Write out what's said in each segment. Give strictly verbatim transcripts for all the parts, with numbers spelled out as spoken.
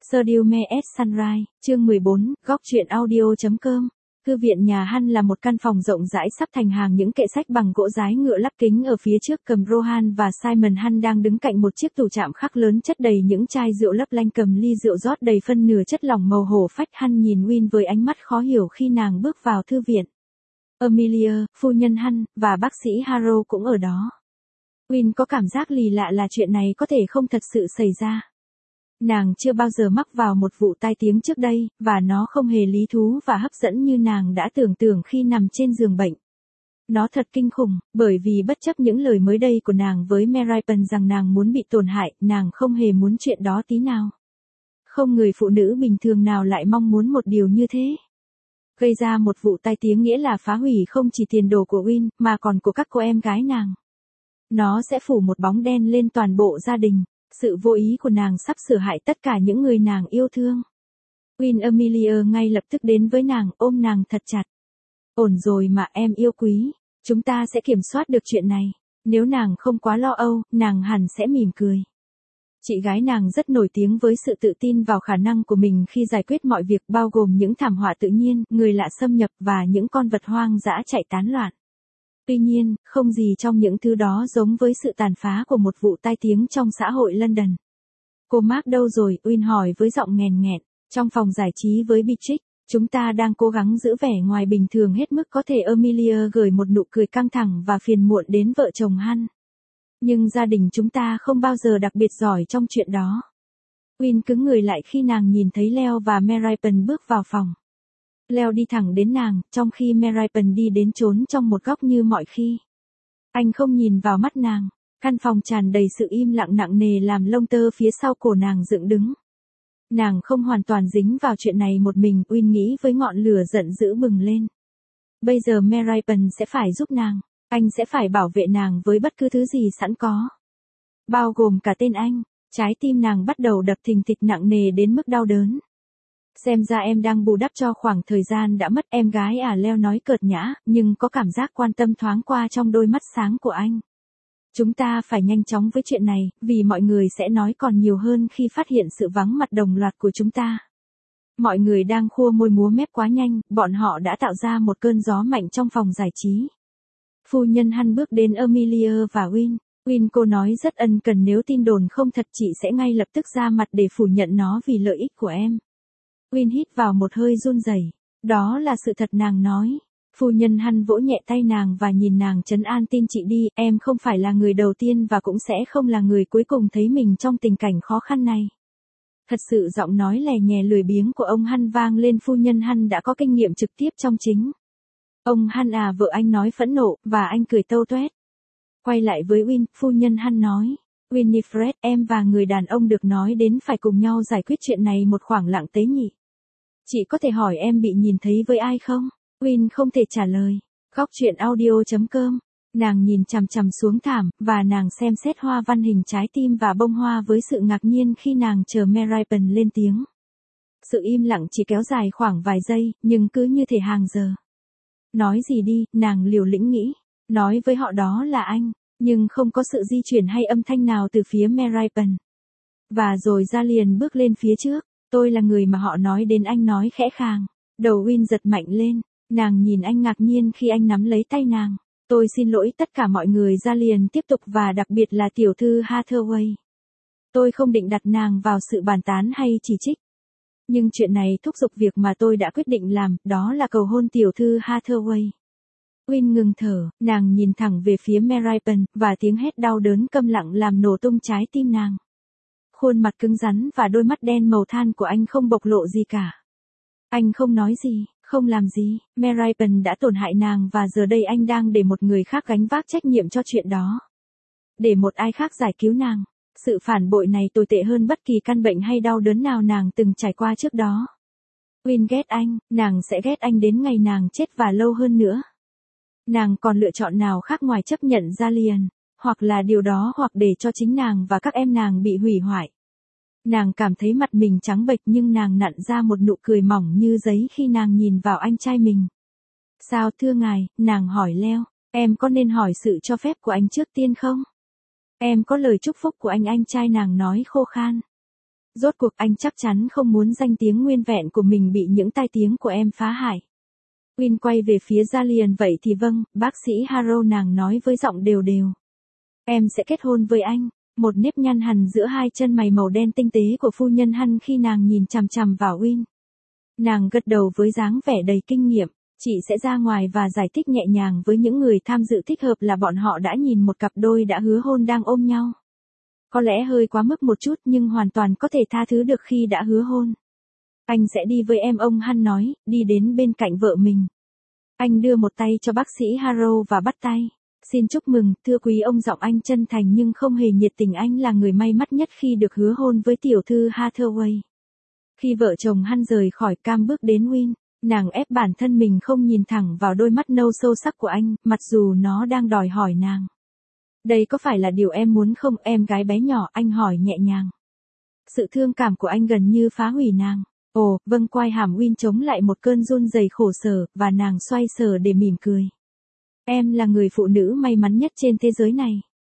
Sedume at Sunrise, chương mười bốn, góc truyện audio chấm com. Thư viện nhà Han là một căn phòng rộng rãi sắp thành hàng những kệ sách bằng gỗ dái ngựa lắp kính. Ở phía trước cầm Rohan và Simon Han đang đứng cạnh một chiếc tủ chạm khắc lớn chất đầy những chai rượu lấp lánh, cầm ly rượu rót đầy phân nửa chất lỏng màu hổ phách. Han nhìn Win với ánh mắt khó hiểu khi nàng bước vào thư viện. Amelia, phu nhân Han, và bác sĩ Harrow cũng ở đó. Win có cảm giác lì lạ là chuyện này có thể không thật sự xảy ra. Nàng chưa bao giờ mắc vào một vụ tai tiếng trước đây, và nó không hề lý thú và hấp dẫn như nàng đã tưởng tượng khi nằm trên giường bệnh. Nó thật kinh khủng, bởi vì bất chấp những lời mới đây của nàng với Merapen rằng nàng muốn bị tổn hại, nàng không hề muốn chuyện đó tí nào. Không người phụ nữ bình thường nào lại mong muốn một điều như thế. Gây ra một vụ tai tiếng nghĩa là phá hủy không chỉ tiền đồ của Win, mà còn của các cô em gái nàng. Nó sẽ phủ một bóng đen lên toàn bộ gia đình. Sự vô ý của nàng sắp sửa hại tất cả những người nàng yêu thương. Win Amelia ngay lập tức đến với nàng, ôm nàng thật chặt. Ổn rồi mà em yêu quý, chúng ta sẽ kiểm soát được chuyện này. Nếu nàng không quá lo âu, nàng hẳn sẽ mỉm cười. Chị gái nàng rất nổi tiếng với sự tự tin vào khả năng của mình khi giải quyết mọi việc, bao gồm những thảm họa tự nhiên, người lạ xâm nhập và những con vật hoang dã chạy tán loạn. Tuy nhiên, không gì trong những thứ đó giống với sự tàn phá của một vụ tai tiếng trong xã hội London. Cô Mark đâu rồi? Win hỏi với giọng nghèn nghẹn. Trong phòng giải trí với Beatrix, chúng ta đang cố gắng giữ vẻ ngoài bình thường hết mức có thể. Amelia gửi một nụ cười căng thẳng và phiền muộn đến vợ chồng Han. Nhưng gia đình chúng ta không bao giờ đặc biệt giỏi trong chuyện đó. Win cứng người lại khi nàng nhìn thấy Leo và Merapen bước vào phòng. Leo đi thẳng đến nàng, trong khi Merapen đi đến trốn trong một góc như mọi khi. Anh không nhìn vào mắt nàng. Căn phòng tràn đầy sự im lặng nặng nề làm lông tơ phía sau cổ nàng dựng đứng. Nàng không hoàn toàn dính vào chuyện này một mình, Win nghĩ với ngọn lửa giận dữ bừng lên. Bây giờ Merapen sẽ phải giúp nàng. Anh sẽ phải bảo vệ nàng với bất cứ thứ gì sẵn có. Bao gồm cả tên anh. Trái tim nàng bắt đầu đập thình thịch nặng nề đến mức đau đớn. Xem ra em đang bù đắp cho khoảng thời gian đã mất, em gái à, Leo nói cợt nhã, nhưng có cảm giác quan tâm thoáng qua trong đôi mắt sáng của anh. Chúng ta phải nhanh chóng với chuyện này, vì mọi người sẽ nói còn nhiều hơn khi phát hiện sự vắng mặt đồng loạt của chúng ta. Mọi người đang khua môi múa mép quá nhanh, bọn họ đã tạo ra một cơn gió mạnh trong phòng giải trí. Phu nhân Han bước đến Amelia và Win. Win, cô nói rất ân cần, nếu tin đồn không thật chị sẽ ngay lập tức ra mặt để phủ nhận nó vì lợi ích của em. Win hít vào một hơi run rẩy. Đó là sự thật, nàng nói. Phu nhân Han vỗ nhẹ tay nàng và nhìn nàng trấn an, tin chị đi, em không phải là người đầu tiên và cũng sẽ không là người cuối cùng thấy mình trong tình cảnh khó khăn này. Thật sự giọng nói lè nhè lười biếng của ông Han vang lên. Phu nhân Han đã có kinh nghiệm trực tiếp trong chính. Ông Han à, vợ anh nói phẫn nộ, và anh cười tâu toét. Quay lại với Win, phu nhân Han nói. Winifred, em và người đàn ông được nói đến phải cùng nhau giải quyết chuyện này một khoảng lặng tế nhị. Chị có thể hỏi em bị nhìn thấy với ai không? Win không thể trả lời. Góc truyện audio chấm com. Nàng nhìn chằm chằm xuống thảm, và nàng xem xét hoa văn hình trái tim và bông hoa với sự ngạc nhiên khi nàng chờ Merapen lên tiếng. Sự im lặng chỉ kéo dài khoảng vài giây, nhưng cứ như thể hàng giờ. Nói gì đi, nàng liều lĩnh nghĩ. Nói với họ đó là anh, nhưng không có sự di chuyển hay âm thanh nào từ phía Merapen. Và rồi ra liền bước lên phía trước. Tôi là người mà họ nói đến, anh nói khẽ khàng. Đầu Win giật mạnh lên. Nàng nhìn anh ngạc nhiên khi anh nắm lấy tay nàng. Tôi xin lỗi tất cả mọi người, ra liền tiếp tục, và đặc biệt là tiểu thư Hathaway. Tôi không định đặt nàng vào sự bàn tán hay chỉ trích. Nhưng chuyện này thúc giục việc mà tôi đã quyết định làm, đó là cầu hôn tiểu thư Hathaway. Win ngừng thở, nàng nhìn thẳng về phía Merapen, và tiếng hét đau đớn câm lặng làm nổ tung trái tim nàng. Khuôn mặt cứng rắn và đôi mắt đen màu than của anh không bộc lộ gì cả. Anh không nói gì, không làm gì. Merapen đã tổn hại nàng và giờ đây anh đang để một người khác gánh vác trách nhiệm cho chuyện đó. Để một ai khác giải cứu nàng. Sự phản bội này tồi tệ hơn bất kỳ căn bệnh hay đau đớn nào nàng từng trải qua trước đó. Win ghét anh, nàng sẽ ghét anh đến ngày nàng chết và lâu hơn nữa. Nàng còn lựa chọn nào khác ngoài chấp nhận ra liền, hoặc là điều đó hoặc để cho chính nàng và các em nàng bị hủy hoại. Nàng cảm thấy mặt mình trắng bệch, nhưng nàng nặn ra một nụ cười mỏng như giấy khi nàng nhìn vào anh trai mình. Sao thưa ngài, nàng hỏi Leo, em có nên hỏi sự cho phép của anh trước tiên không? Em có lời chúc phúc của anh anh trai nàng nói khô khan. Rốt cuộc anh chắc chắn không muốn danh tiếng nguyên vẹn của mình bị những tai tiếng của em phá hại. Win quay về phía Jalian, vậy thì vâng, bác sĩ Harrow, nàng nói với giọng đều đều. Em sẽ kết hôn với anh. Một nếp nhăn hằn giữa hai chân mày màu đen tinh tế của phu nhân Hăn khi nàng nhìn chằm chằm vào Win. Nàng gật đầu với dáng vẻ đầy kinh nghiệm. Chị sẽ ra ngoài và giải thích nhẹ nhàng với những người tham dự thích hợp là bọn họ đã nhìn một cặp đôi đã hứa hôn đang ôm nhau. Có lẽ hơi quá mức một chút nhưng hoàn toàn có thể tha thứ được khi đã hứa hôn. Anh sẽ đi với em, ông Hăn nói, đi đến bên cạnh vợ mình. Anh đưa một tay cho bác sĩ Harrow và bắt tay. Xin chúc mừng, thưa quý ông, giọng anh chân thành nhưng không hề nhiệt tình. Anh là người may mắn nhất khi được hứa hôn với tiểu thư Hathaway. Khi vợ chồng Hăn rời khỏi, Cam bước đến Win. Nàng ép bản thân mình không nhìn thẳng vào đôi mắt nâu sâu sắc của anh, mặc dù nó đang đòi hỏi nàng. Đây có phải là điều em muốn không, em gái bé nhỏ, anh hỏi nhẹ nhàng. Sự thương cảm của anh gần như phá hủy nàng. Ồ, vâng, quai hàm Win chống lại một cơn run rẩy khổ sở, và nàng xoay sở để mỉm cười. Em là người phụ nữ may mắn nhất trên thế giới này.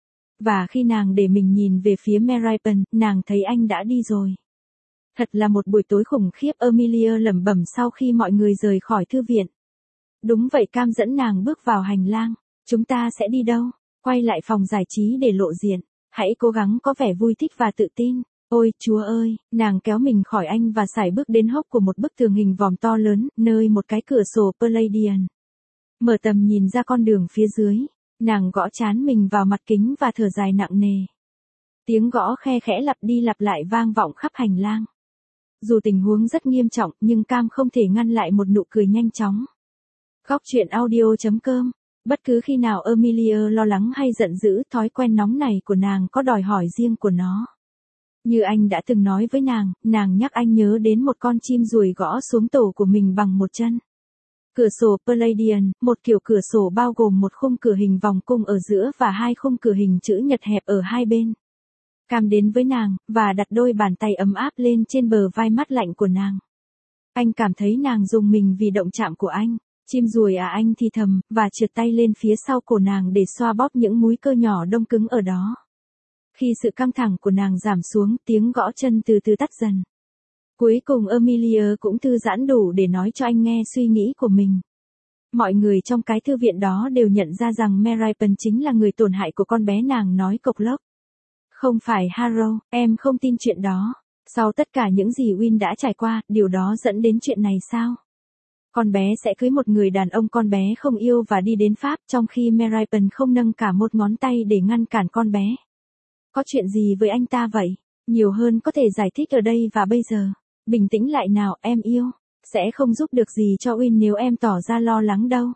Và khi nàng để mình nhìn về phía Meripen, nàng thấy anh đã đi rồi. Thật là một buổi tối khủng khiếp, Amelia lẩm bẩm sau khi mọi người rời khỏi thư viện. Đúng vậy, Cam dẫn nàng bước vào hành lang. Chúng ta sẽ đi đâu? Quay lại phòng giải trí để lộ diện. Hãy cố gắng có vẻ vui thích và tự tin. Ôi, Chúa ơi, nàng kéo mình khỏi anh và sải bước đến hốc của một bức tường hình vòm to lớn, nơi một cái cửa sổ Palladian mở tầm nhìn ra con đường phía dưới. Nàng gõ trán mình vào mặt kính và thở dài nặng nề. Tiếng gõ khe khẽ lặp đi lặp lại vang vọng khắp hành lang. Dù tình huống rất nghiêm trọng, nhưng Cam không thể ngăn lại một nụ cười nhanh chóng. Góc truyện audio chấm com. Bất cứ khi nào Amelia lo lắng hay giận dữ, thói quen nóng này của nàng có đòi hỏi riêng của nó. Như anh đã từng nói với nàng, nàng nhắc anh nhớ đến một con chim ruồi gõ xuống tổ của mình bằng một chân. Cửa sổ Palladian, một kiểu cửa sổ bao gồm một khung cửa hình vòng cung ở giữa và hai khung cửa hình chữ nhật hẹp ở hai bên. Cam đến với nàng, và đặt đôi bàn tay ấm áp lên trên bờ vai mát lạnh của nàng. Anh cảm thấy nàng rùng mình vì động chạm của anh. Chim ruồi à, anh thì thầm, và trượt tay lên phía sau cổ nàng để xoa bóp những múi cơ nhỏ đông cứng ở đó. Khi sự căng thẳng của nàng giảm xuống, tiếng gõ chân từ từ tắt dần. Cuối cùng Amelia cũng thư giãn đủ để nói cho anh nghe suy nghĩ của mình. Mọi người trong cái thư viện đó đều nhận ra rằng Meripen chính là người tổn hại của con bé, nàng nói cộc lốc. Không phải Harrow, em không tin chuyện đó. Sau tất cả những gì Win đã trải qua, điều đó dẫn đến chuyện này sao? Con bé sẽ cưới một người đàn ông con bé không yêu và đi đến Pháp, trong khi Meripen không nâng cả một ngón tay để ngăn cản con bé. Có chuyện gì với anh ta vậy? Nhiều hơn có thể giải thích ở đây và bây giờ. Bình tĩnh lại nào, em yêu. Sẽ không giúp được gì cho Win nếu em tỏ ra lo lắng đâu.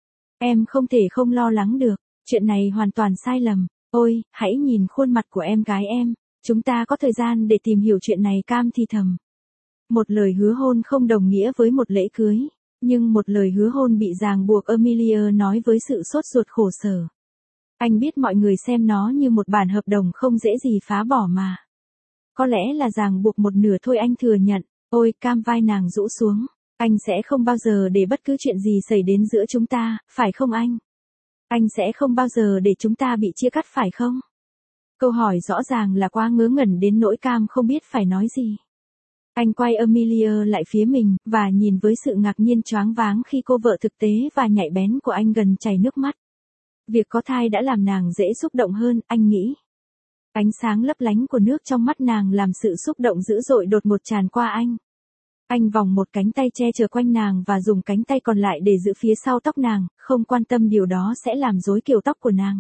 Em không thể không lo lắng được. Chuyện này hoàn toàn sai lầm. Ôi, hãy nhìn khuôn mặt của em gái em. Chúng ta có thời gian để tìm hiểu chuyện này, Cam thì thầm. Một lời hứa hôn không đồng nghĩa với một lễ cưới. Nhưng một lời hứa hôn bị ràng buộc, Amelia nói với sự sốt ruột khổ sở. Anh biết mọi người xem nó như một bản hợp đồng không dễ gì phá bỏ mà. Có lẽ là ràng buộc một nửa thôi, anh thừa nhận. Ôi, Cam, vai nàng rũ xuống. Anh sẽ không bao giờ để bất cứ chuyện gì xảy đến giữa chúng ta, phải không anh? Anh sẽ không bao giờ để chúng ta bị chia cắt, phải không? Câu hỏi rõ ràng là quá ngớ ngẩn đến nỗi Cam không biết phải nói gì. Anh quay Amelia lại phía mình, và nhìn với sự ngạc nhiên choáng váng khi cô vợ thực tế và nhạy bén của anh gần chảy nước mắt. Việc có thai đã làm nàng dễ xúc động hơn, anh nghĩ. Ánh sáng lấp lánh của nước trong mắt nàng làm sự xúc động dữ dội đột ngột tràn qua anh. Anh vòng một cánh tay che chở quanh nàng và dùng cánh tay còn lại để giữ phía sau tóc nàng, không quan tâm điều đó sẽ làm rối kiểu tóc của nàng.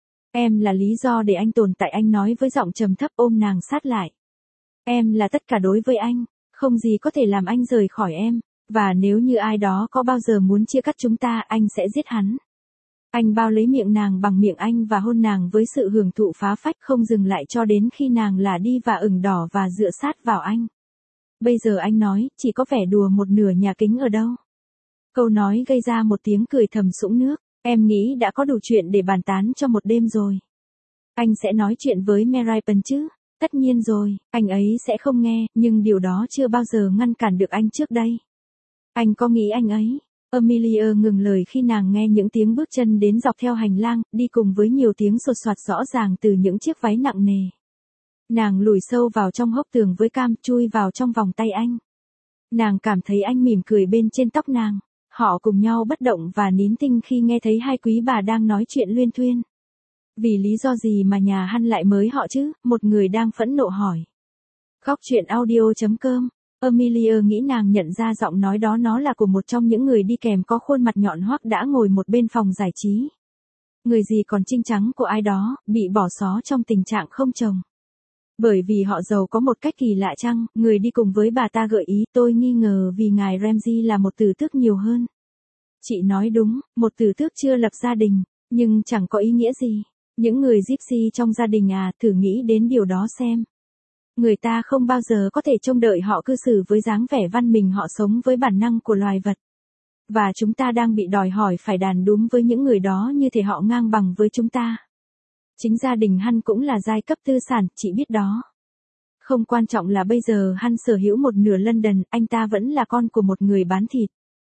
Em là lý do để anh tồn tại, anh nói với giọng trầm thấp, ôm nàng sát lại. Em là tất cả đối với anh, không gì có thể làm anh rời khỏi em, và nếu như ai đó có bao giờ muốn chia cắt chúng ta, anh sẽ giết hắn. Anh bao lấy miệng nàng bằng miệng anh và hôn nàng với sự hưởng thụ phá phách, không dừng lại cho đến khi nàng là đi và ửng đỏ và dựa sát vào anh. Bây giờ anh nói, chỉ có vẻ đùa một nửa nhà kính ở đâu. Câu nói gây ra một tiếng cười thầm sũng nước. Em nghĩ đã có đủ chuyện để bàn tán cho một đêm rồi. Anh sẽ nói chuyện với Meripen chứ? Tất nhiên rồi, anh ấy sẽ không nghe, nhưng điều đó chưa bao giờ ngăn cản được anh trước đây. Anh có nghĩ anh ấy? Amelia ngừng lời khi nàng nghe những tiếng bước chân đến dọc theo hành lang, đi cùng với nhiều tiếng sột soạt rõ ràng từ những chiếc váy nặng nề. Nàng lùi sâu vào trong hốc tường với cam, chui vào trong vòng tay anh. Nàng cảm thấy anh mỉm cười bên trên tóc nàng. Họ cùng nhau bất động và nín thinh khi nghe thấy hai quý bà đang nói chuyện luyên thuyên. Vì lý do gì mà nhà Hắn lại mới họ chứ? Một người đang phẫn nộ hỏi. Góc truyện audio chấm com. Amelia nghĩ nàng nhận ra giọng nói đó nó là của một trong những người đi kèm có khuôn mặt nhọn hoắt đã ngồi một bên phòng giải trí. Người gì còn trinh trắng của ai đó, bị bỏ xó trong tình trạng không chồng. Bởi vì họ giàu có một cách kỳ lạ chăng, người đi cùng với bà ta gợi ý, tôi nghi ngờ vì ngài Ramsay là một tử tước nhiều hơn. Chị nói đúng, một tử tước chưa lập gia đình, nhưng chẳng có ý nghĩa gì. Những người gypsy trong gia đình à, thử nghĩ đến điều đó xem. Người ta không bao giờ có thể trông đợi họ cư xử với dáng vẻ văn minh, họ sống với bản năng của loài vật. Và chúng ta đang bị đòi hỏi phải đàn đúm với những người đó như thể họ ngang bằng với chúng ta. Chính gia đình Hắn cũng là giai cấp tư sản, chị biết đó. Không quan trọng là bây giờ Hắn sở hữu một nửa London, anh ta vẫn là con của một người bán thịt.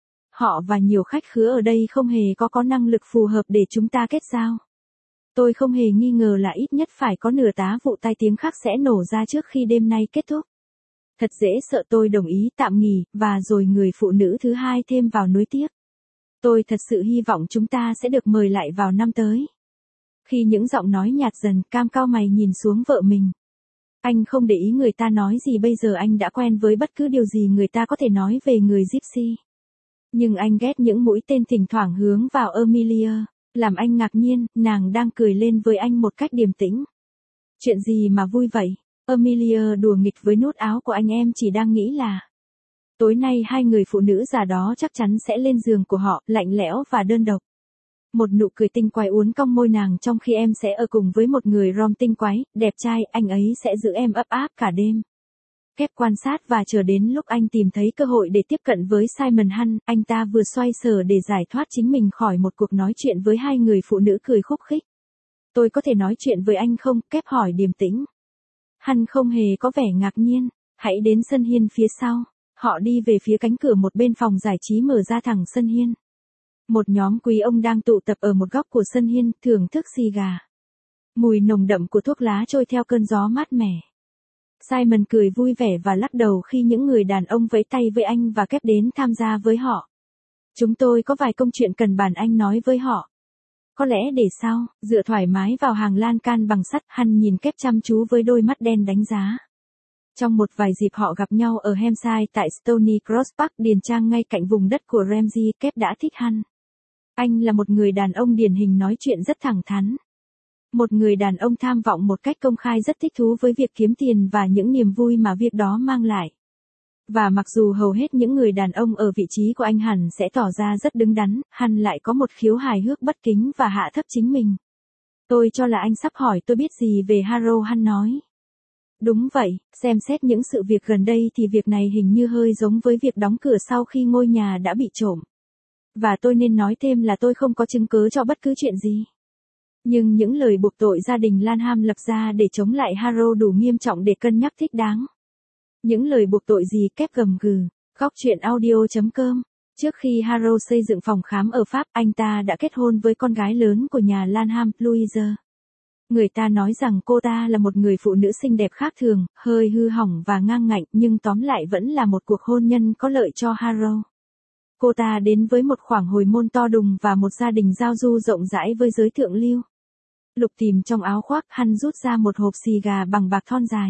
Họ và nhiều khách khứa ở đây không hề có có năng lực phù hợp để chúng ta kết giao. Tôi không hề nghi ngờ là ít nhất phải có nửa tá vụ tai tiếng khác sẽ nổ ra trước khi đêm nay kết thúc. Thật dễ sợ, tôi đồng ý tạm nghỉ, và rồi người phụ nữ thứ hai thêm vào nuối tiếc. Tôi thật sự hy vọng chúng ta sẽ được mời lại vào năm tới. Khi những giọng nói nhạt dần, Cam cau mày nhìn xuống vợ mình. Anh không để ý người ta nói gì, bây giờ anh đã quen với bất cứ điều gì người ta có thể nói về người gypsy. Nhưng anh ghét những mũi tên thỉnh thoảng hướng vào Amelia. Làm anh ngạc nhiên, nàng đang cười lên với anh một cách điềm tĩnh. Chuyện gì mà vui vậy? Amelia đùa nghịch với nút áo của anh, em chỉ đang nghĩ là tối nay hai người phụ nữ già đó chắc chắn sẽ lên giường của họ, lạnh lẽo và đơn độc. Một nụ cười tinh quái uốn cong môi nàng, trong khi em sẽ ở cùng với một người rom tinh quái, đẹp trai, anh ấy sẽ giữ em ấp áp cả đêm. Kép quan sát và chờ đến lúc anh tìm thấy cơ hội để tiếp cận với Simon Hunt, anh ta vừa xoay sở để giải thoát chính mình khỏi một cuộc nói chuyện với hai người phụ nữ cười khúc khích. Tôi có thể nói chuyện với anh không? Kép hỏi điềm tĩnh. Hunt không hề có vẻ ngạc nhiên. Hãy đến sân hiên phía sau. Họ đi về phía cánh cửa một bên phòng giải trí mở ra thẳng sân hiên. Một nhóm quý ông đang tụ tập ở một góc của sân hiên, thưởng thức xì gà. Mùi nồng đậm của thuốc lá trôi theo cơn gió mát mẻ. Simon cười vui vẻ và lắc đầu khi những người đàn ông vẫy tay với anh và Kép đến tham gia với họ. Chúng tôi có vài công chuyện cần bàn, anh nói với họ. Có lẽ để sau, dựa thoải mái vào hàng lan can bằng sắt, Hunt nhìn Kép chăm chú với đôi mắt đen đánh giá. Trong một vài dịp họ gặp nhau ở Hampshire tại Stony Cross Park, điền trang ngay cạnh vùng đất của Ramsay, Kép đã thích Hunt. Anh là một người đàn ông điển hình, nói chuyện rất thẳng thắn. Một người đàn ông tham vọng một cách công khai, rất thích thú với việc kiếm tiền và những niềm vui mà việc đó mang lại. Và mặc dù hầu hết những người đàn ông ở vị trí của anh hẳn sẽ tỏ ra rất đứng đắn, Hunt lại có một khiếu hài hước bất kính và hạ thấp chính mình. Tôi cho là anh sắp hỏi tôi biết gì về Harrow, Hunt nói. Đúng vậy, xem xét những sự việc gần đây thì việc này hình như hơi giống với việc đóng cửa sau khi ngôi nhà đã bị trộm. Và tôi nên nói thêm là tôi không có chứng cứ cho bất cứ chuyện gì. Nhưng những lời buộc tội gia đình Lanham lập ra để chống lại Harrow đủ nghiêm trọng để cân nhắc thích đáng. Những lời buộc tội gì? Kép gầm gừ. Góc truyện audio chấm com. Trước khi Harrow xây dựng phòng khám ở Pháp, anh ta đã kết hôn với con gái lớn của nhà Lanham, Louise. Người ta nói rằng cô ta là một người phụ nữ xinh đẹp khác thường, hơi hư hỏng và ngang ngạnh, nhưng tóm lại vẫn là một cuộc hôn nhân có lợi cho Harrow. Cô ta đến với một khoảng hồi môn to đùng và một gia đình giao du rộng rãi với giới thượng lưu. Lục tìm trong áo khoác, Hunt rút ra một hộp xì gà bằng bạc thon dài.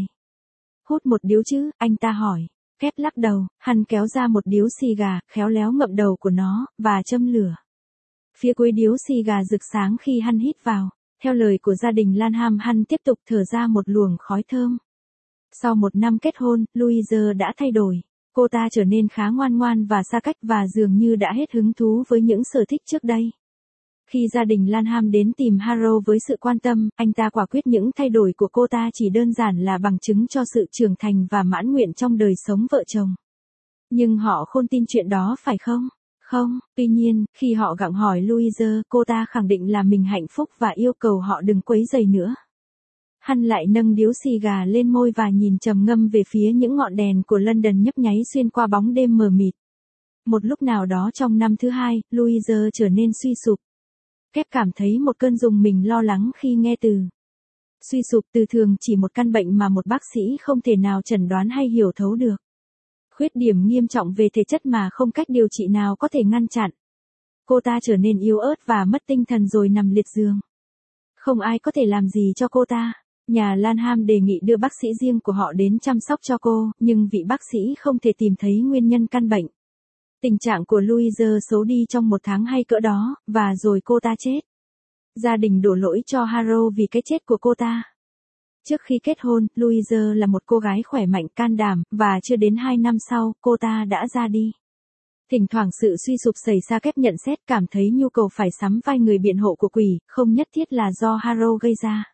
Hút một điếu chứ? Anh ta hỏi. Kép lắc đầu. Hunt kéo ra một điếu xì gà, khéo léo ngậm đầu của nó, và châm lửa. Phía cuối điếu xì gà rực sáng khi Hunt hít vào. Theo lời của gia đình Lanham, Hunt tiếp tục thở ra một luồng khói thơm. Sau một năm kết hôn, Louise đã thay đổi. Cô ta trở nên khá ngoan ngoan và xa cách và dường như đã hết hứng thú với những sở thích trước đây. Khi gia đình Lanham đến tìm Harrow với sự quan tâm, anh ta quả quyết những thay đổi của cô ta chỉ đơn giản là bằng chứng cho sự trưởng thành và mãn nguyện trong đời sống vợ chồng. Nhưng họ không tin chuyện đó phải không? Không, tuy nhiên, khi họ gặng hỏi Louise, cô ta khẳng định là mình hạnh phúc và yêu cầu họ đừng quấy rầy nữa. Hunt lại nâng điếu xì gà lên môi và nhìn trầm ngâm về phía những ngọn đèn của London nhấp nháy xuyên qua bóng đêm mờ mịt. Một lúc nào đó trong năm thứ hai, Louise trở nên suy sụp. Kép cảm thấy một cơn rùng mình lo lắng khi nghe từ Suy sụp từ thường chỉ một căn bệnh mà một bác sĩ không thể nào chẩn đoán hay hiểu thấu được. Khuyết điểm nghiêm trọng về thể chất mà không cách điều trị nào có thể ngăn chặn. Cô ta trở nên yếu ớt và mất tinh thần rồi nằm liệt giường. Không ai có thể làm gì cho cô ta. Nhà Lanham đề nghị đưa bác sĩ riêng của họ đến chăm sóc cho cô, nhưng vị bác sĩ không thể tìm thấy nguyên nhân căn bệnh. Tình trạng của Louise xấu đi trong một tháng hay cỡ đó, và rồi cô ta chết. Gia đình đổ lỗi cho Harrow vì cái chết của cô ta. Trước khi kết hôn, Louise là một cô gái khỏe mạnh can đảm, và chưa đến hai năm sau, cô ta đã ra đi. Thỉnh thoảng sự suy sụp xảy ra kép nhận xét cảm thấy nhu cầu phải sắm vai người biện hộ của quỷ, không nhất thiết là do Harrow gây ra.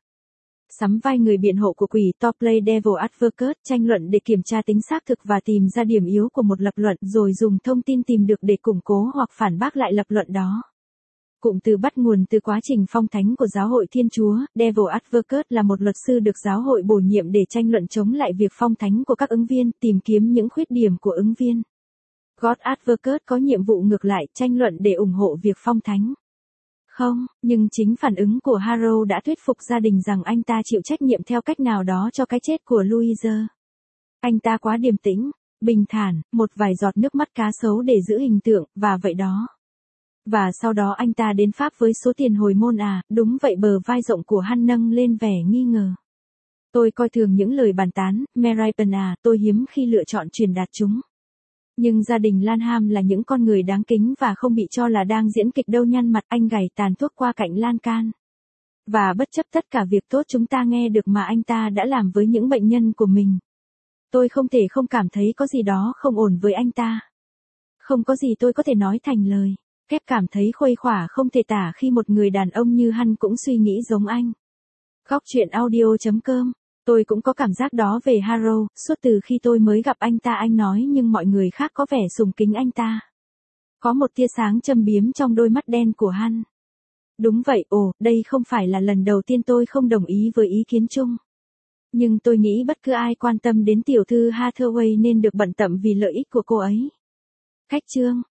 Sắm vai người biện hộ của quỷ to play devil advocate tranh luận để kiểm tra tính xác thực và tìm ra điểm yếu của một lập luận rồi dùng thông tin tìm được để củng cố hoặc phản bác lại lập luận đó. Cụm từ bắt nguồn từ quá trình phong thánh của giáo hội Thiên Chúa, Devil Advocate là một luật sư được giáo hội bổ nhiệm để tranh luận chống lại việc phong thánh của các ứng viên, tìm kiếm những khuyết điểm của ứng viên. God Advocate có nhiệm vụ ngược lại, tranh luận để ủng hộ việc phong thánh. Không, nhưng chính phản ứng của Harrow đã thuyết phục gia đình rằng anh ta chịu trách nhiệm theo cách nào đó cho cái chết của Louise. Anh ta quá điềm tĩnh, bình thản, một vài giọt nước mắt cá sấu để giữ hình tượng, và vậy đó. Và sau đó anh ta đến Pháp với số tiền hồi môn à, đúng vậy. Bờ vai rộng của Han nâng lên vẻ nghi ngờ. Tôi coi thường những lời bàn tán, Meripen à, tôi hiếm khi lựa chọn truyền đạt chúng. Nhưng gia đình Lanham là những con người đáng kính và không bị cho là đang diễn kịch đâu. Nhăn mặt anh gảy tàn thuốc qua cạnh lan can. Và bất chấp tất cả việc tốt chúng ta nghe được mà anh ta đã làm với những bệnh nhân của mình. Tôi không thể không cảm thấy có gì đó không ổn với anh ta. Không có gì tôi có thể nói thành lời. Kép cảm thấy khuây khỏa không thể tả khi một người đàn ông như Han cũng suy nghĩ giống anh. Góc chuyện audio chấm com. Tôi cũng có cảm giác đó về Harrow, suốt từ khi tôi mới gặp anh ta anh nói nhưng mọi người khác có vẻ sùng kính anh ta. Có một tia sáng châm biếm trong đôi mắt đen của Han. Đúng vậy, ồ, đây không phải là lần đầu tiên tôi không đồng ý với ý kiến chung. Nhưng tôi nghĩ bất cứ ai quan tâm đến tiểu thư Hathaway nên được bận tâm vì lợi ích của cô ấy. Cách chương